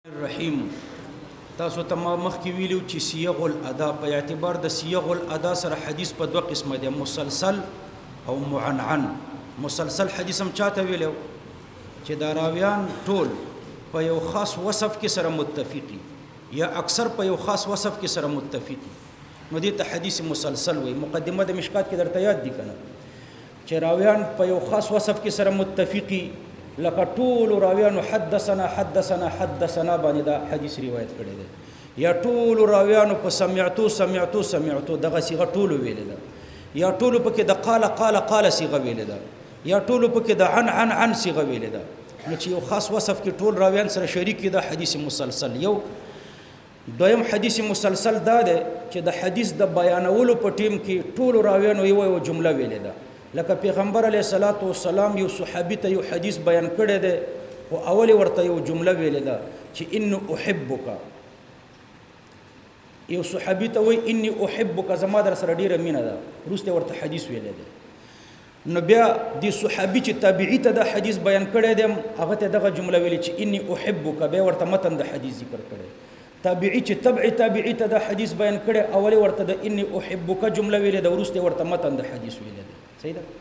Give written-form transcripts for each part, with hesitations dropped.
الرحیم تاسو ته مخکې ویلو چې صيغ الادا په اعتبار د صيغ الادا سره حدیث په دوه قسمه دي، مسلسل او معنعن. مسلسل حدیث هم چاته ویلو چې دا راویان ټول په یو خاص وصف کې سره متفقي یا اکثر په یو خاص وصف کې سره متفقي، نو دې ته حدیث مسلسل وي. مقدمه د مشکات کې درته یاد دي کنه چې راویان په یو خاص وصف کې سره متفقي، لکه ټول راویانو حدثنا حدثنا حدثنا باندې دا حدیث روایت کړی دی، یا ټول راویانو په سمعتو سمعتو سمعتو دغه صيغه ټول ویل ده، یا ټول پکې د قال قال قال صيغه ویل ده، یا ټول پکې د عن عن عن صيغه ویل ده. نو چې یو خاص وصف کې ټول راویان سره شریک ده حدیث مسلسل. یو دویم حدیث مسلسل دا ده چې د حدیث د بیانولو په ټیم کې ټول راویانو یو جمله ویل ده، لکه پیغمبر علیه الصلاۃ والسلام یو صحابي ته یو حدیث بیان کړی دی او اول ورته یو جمله ویل ده چې ان احبک، یو صحابي ته وای ان احبک زما در سره ډیره مینه ده، وروسته ورته حدیث ویل دی. نو بیا د صحابي چې تابعی ته د حدیث بیان کړی دی هغه ته دغه جمله ویل چې ان احبک، بیا ورته متن د حدیث ذکر کړی. تابعی چې تابعی ته د حدیث بیان کړی اول ورته د ان احبک جمله ویل ده، وروسته ورته متن د حدیث ویل دی. صحیح ده؟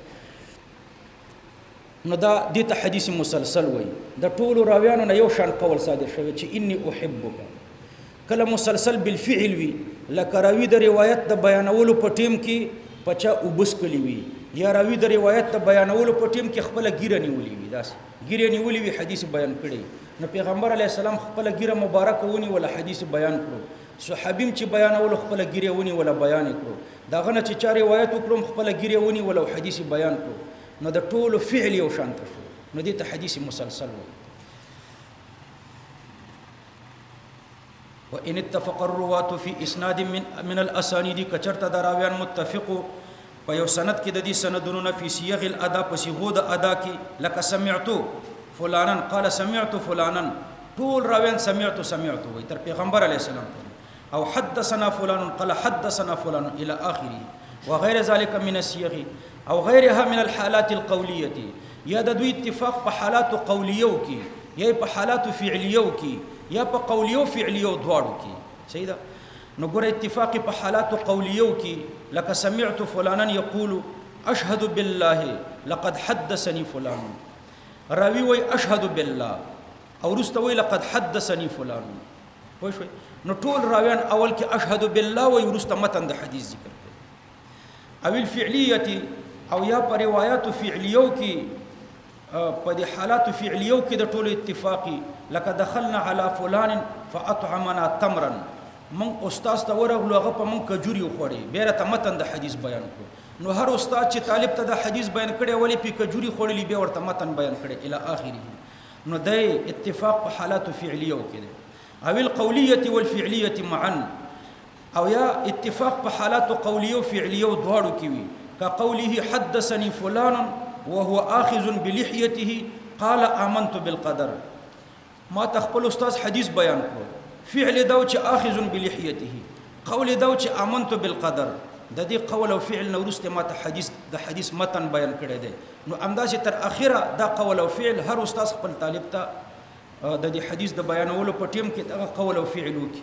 نو دا دې ته حدیث مسلسل وای. د ټولو راویانو نه یو شان قول صادر شوی چې انی احبک. کله مسلسل بالفعل وی، لکه راوی د روایت د بیانولو په ټیم کې پچا وبس کلی وی، یا راوی د روایت د بیانولو په ټیم کې خپل ګیره نیولې وی، داس ګیره نیولې وی حدیث بیان کړي. نو پیغمبر علی السلام خپل ګیره مبارک ونی ولا حدیث بیان کړو، صحابیم چې بیانولو خپل ګیره ونی ولا بیان کړو، دا غنه چې چا روایت وکړم خپل ګیره ونی ولا حدیث بیان کړو، نو د ټولو فعل یو شان شو، نو دې ته حدیث مسلسل وایي. وان اتفق الرواة في اسناد من الاسانید، کچرته دراویان متفقو په یو سند کې د دې سندونو نه په صيغ الادا په صيغو د ادا کې، لکه سمعتو فلانا قال سمعت فلانا، ټول راویان سمعتو سمعتو وي تر پیغمبر علی السلام پورې، او حدثنا فلان قال حدثنا فلان الى اخره وغير ذلك من الصيغ او غیرها من الحالات القولیه، یا د دوی اتفاق په حالات قولیو کې یا په حالات فعلیو کې یا په قولیو فعلیو دواړو کې. صحیح ده؟ نو ګوره اتفاق په حالات قولیو کې لکه سمعت فلانا یقول اشهد بالله لقد حدثني فلان، راوی وای اشهد بالله او رسته وای لقد حدثني فلان. پوه شئ؟ نو ټول راویان اول کې اشهد بالله وای ورسته متن د حدیث ذکر کوي. او الفعلیه او یا په روایت فعلیو کې په دې حالات فعلیو کې د ټولو اتفاقی، لکه دخلنا علی فلان فاطعمنا تمرا، من استاد ته ورغلو هغه په من کجوري خوړی، بیا ته متن د حدیث بیان کړو. نو هر استاد چې طالب ته د حدیث بیان کړي ولی په کجوري خوړلی بیا ورته متن بیان کړي الی اخره. نو د اتفاق په حالات فعلیو کې ده. او القولیه والفعلیه معا، او یا اتفاق په حالات قولیو فعلیو دواړو کې وي، كقوله حدثني فلان وهو آخذ بلحيته قال آمنت بالقدر، ما تخپل استاد حدیث بیان کړو، فعل دا چې آخذ بلحيته، قول دا چې آمنت بالقدر، د دې قول او فعل نو ورسته ما ته حدیث د حدیث متن بیان کړی دی. نو امداسې تر اخره دا قول او فعل هر استاد خپل طالب ته د دې حدیث د بیانولو په ټیم کې دا قول او فعل وکي.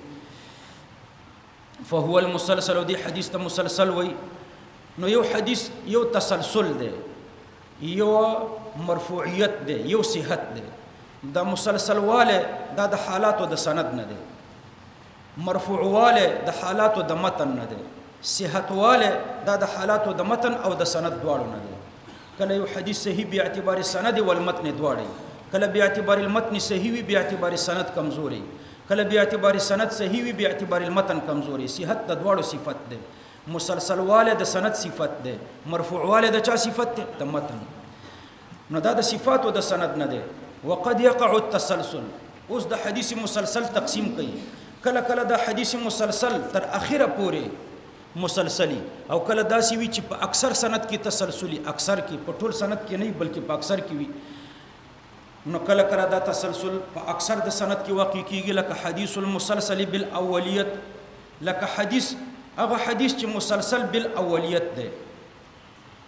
فهو المسلسل، دې حدیث ته مسلسل وای. نو یو حدیث یو تسلسل دی، یو مرفوعیت دی، یو صحت دی. دا مسلسل واله دا د حالاتو د سند نه دی، مرفوع واله د حالاتو د متن نه دی، صحت واله دا د حالاتو د متن او د سند دواړو نه دی. کله یو حدیث صحیح به اعتبار السند والمتن دواړي، کله به اعتبار المتن صحیح وي به اعتبار السند کمزوري، کله به اعتبار السند صحیح وي به اعتبار المتن کمزوري. صحت د دواړو صفت دی، مسلسل واله د سند صفت ده، مرفوع واله د چا صفت ده؟ د متن. نو دا د صفات او د سند نه ده. وقد يقع التسلسل، اوس د حدیث مسلسل تقسیم کړي، کله کله د حدیث مسلسل تر اخره پورې مسلسلی، او کله داسې وي چې په اکثر سند کې تسلسلی، اکثر کې په ټول سند کې نه بلکې په اکثر کې وي. نو کله کله دا تسلسل په اکثر د سند کې واقع کیږي، لکه حدیث المسلسل بالاولیت، لکه حدیث هغه حدیث چې مسلسل بالاولیت ده،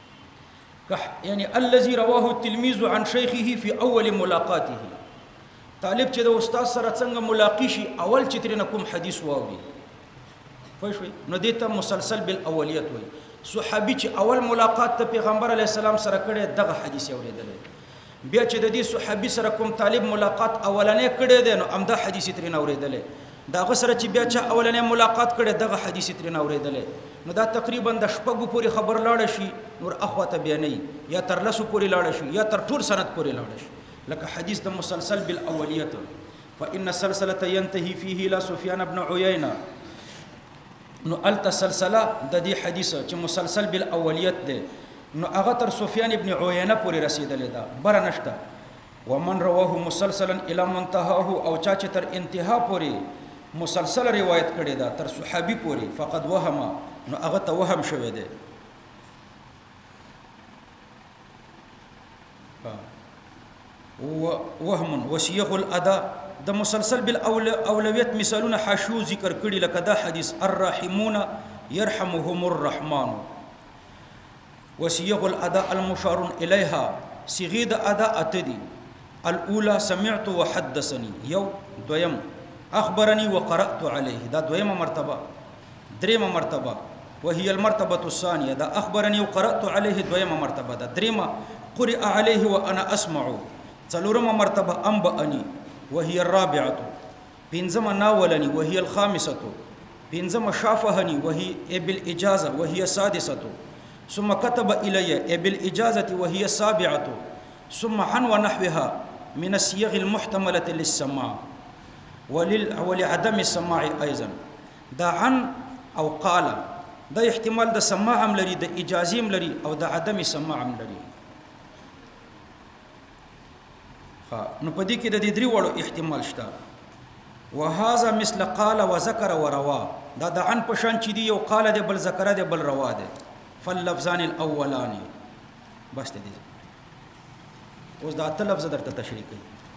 یعنی الذي رواه التلميذ عن شيخه في اول ملاقاته، طالب چې د استاد سره څنګه ملاقات شي اول چې ترنه کوم حدیث واوري پوه شئ نو دې ته مسلسل بالاولیت وایي صحابي چې اول ملاقات ته پیغمبر علی السلام سره کړي دغه حدیث اوریدل بیا چې د دې صحابي سره کوم طالب ملاقات اولنې کړي دی نو امدا حدیث ترنه اوریدل داغه سره چې بیا چې اولنې ملاقات کړي دغه حدیث ترنه اوریدل نو دا تقریبا د شپږو پورې خبر لاړ شي نور اخواته بیانې یا تر لسو پورې لاړ شي یا تر ټول سند پورې لاړ شي لکه حدیث د مسلسل بالاولیت فان السلسله ينتهي فيه الى سفيان بن عيينه نو التسلسله د دې حدیث چې مسلسل بالاولیت ده نو هغه تر سفیان ابن عیینه پورې رسیدلې ده بر نشته ومن رواه مسلسلا الى منتهاه او چا چې تر انتها پورې مسلسل روایت کړي ده تر صحابي پورې فقد وهم نو هغه ته وهم شوی ده وهم وسيغ الاداء د مسلسل بالاولویت مثالونه حاشو ذکر کړي لکه دا حدیث الرحمون يرحمهم الرحمن وسيغ الاداء المشار اليها صيغه د اداء اتدي الاولى سمعت وحدثني يو دویم اخبرني وقرات عليه دا دویمه مرتبه دریمه مرتبه وهي المرتبه الثانيه دا اخبرني وقرات عليه دویمه مرتبه دا دریمه قرئ عليه وانا اسمع څلورمه مرتبه انبأني وهي الرابعه بنزم ناولني وهي الخامسه بنزم شافهني وهي بالاجازه وهي السادسه ثم كتب الي بالاجازه وهي السابعه ثم عن ونحوها من الصيغ المحتمله للسماع ولعدم السماع ايضا دا عن او قال دا احتمال د سماع هم لري د اجازه هم لري او د عدم سماع هم لري نو پدې کې د دې درې وړو احتمال شته وهذا مثل قال وذكر وروا دا د عن پشان چې دی یو قال دی بل ذکر دی بل روا دی فاللفظان الاولاني بس دې اوس دا ته لفظ درته تشریح کوي